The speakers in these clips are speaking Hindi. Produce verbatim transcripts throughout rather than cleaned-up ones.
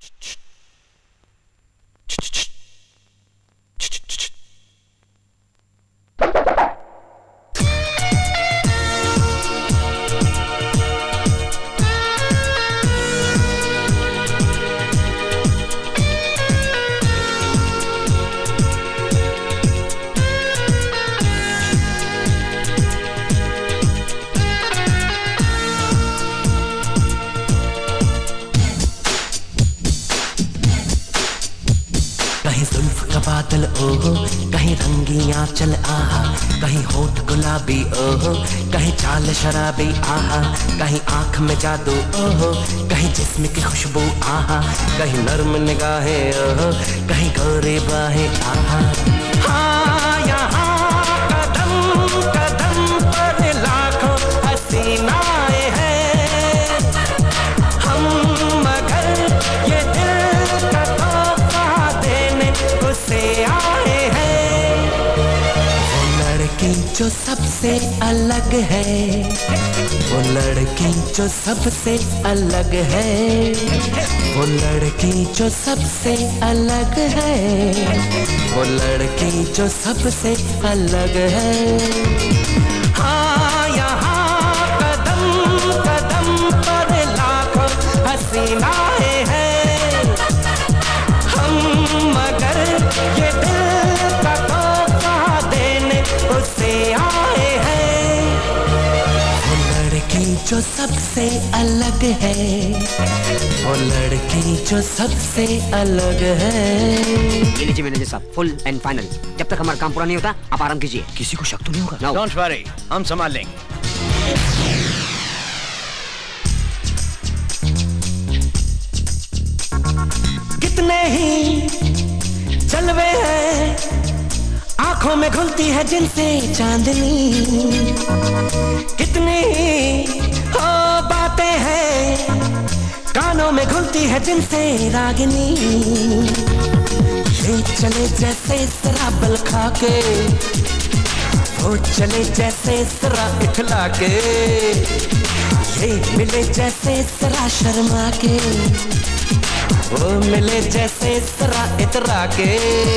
कहीं जुल्फ का बादल ओहो, कहीं रंगी आंचल आहा, कहीं होठ गुलाबी ओहो, कहीं चाल शराबी आहा, कहीं आंख में जादू ओहो, कहीं जिस्म की खुशबू आहा, कहीं नर्म निगाहें ओहो, कहीं गोरे बाहें आहा। हाँ यहाँ कदम कदम पर लाखों हसीनाएं हैं हम, मगर ये दिल का तोहफा देने उसे आए हैं। वो लड़की जो सबसे अलग है, वो लड़की जो सबसे अलग है, वो लड़की जो सबसे अलग है, वो लड़की जो सबसे अलग है। हाँ यहाँ कदम कदम पर लाखों हसीनाएं हैं हम, मगर ये दिल का तोहफा देने उसे आए हैं। वो लड़की जो सबसे अलग है, वो लड़की जो सबसे अलग है। ये लीजिए मैनेजर साहब, फुल एंड फाइनल। जब तक हमारा काम पूरा नहीं होता आप आराम कीजिए। किसी को शक तो नहीं होगा? no. डोंट वरी, हम संभाल लेंगे। कितने ही जलवे हैं आंखों में घुलती है जिनसे चांदनी, कितनी ही हो बातें हैं कानों में घुलती है जिनसे रागिनी। ये चले जैसे शराबल खा के, वो चले जैसे सरा इखला के, ये मिले जैसे सरा शर्मा के, वो मिले जैसे सरा इतरा के।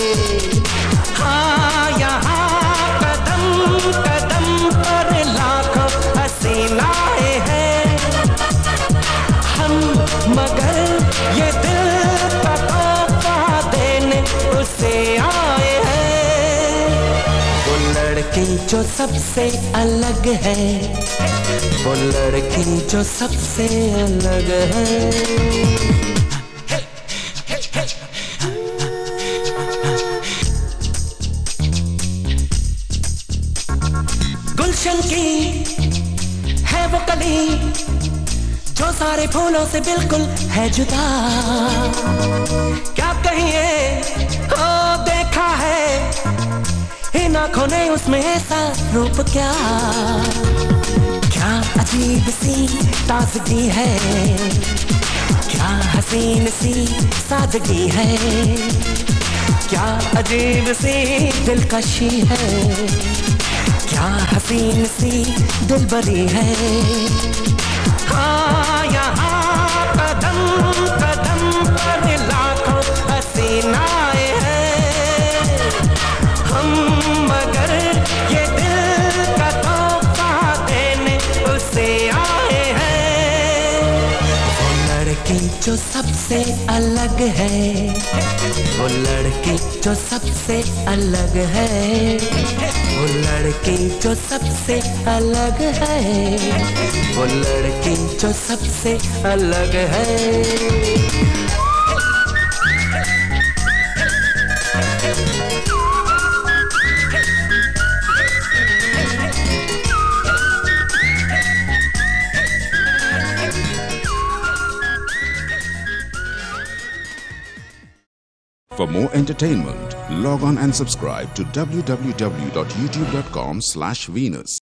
हाँ यहाँ कदम कदम पर लाखों हसीनाएं हैं हम, मगर ये दिल का तोहफा देने उसे आए हैं। वो लड़की जो सबसे अलग है, वो लड़की जो सबसे अलग है। गुलशन की है वो कली जो सारे फूलों से बिल्कुल है जुदा, क्या कहिए ओ देखा है इन आंखों ने उसमें ऐसा रूप, क्या क्या अजीब सी ताजगी है, क्या हसीन सी सादगी है, क्या अजीब सी दिलकशी है, क्या हसीन सी दिलबरी है। हाँ यहाँ कदम कदम पर लाखों हसीनाएं हैं हम, मगर ये दिल का तोहफा देने उसे आए हैं। वो लड़की जो सबसे अलग है, वो लड़की जो सबसे अलग है, वो लड़की जो सबसे अलग है, वो लड़की जो सबसे अलग है। For more entertainment, log on and subscribe to w w w dot youtube dot com slash Venus.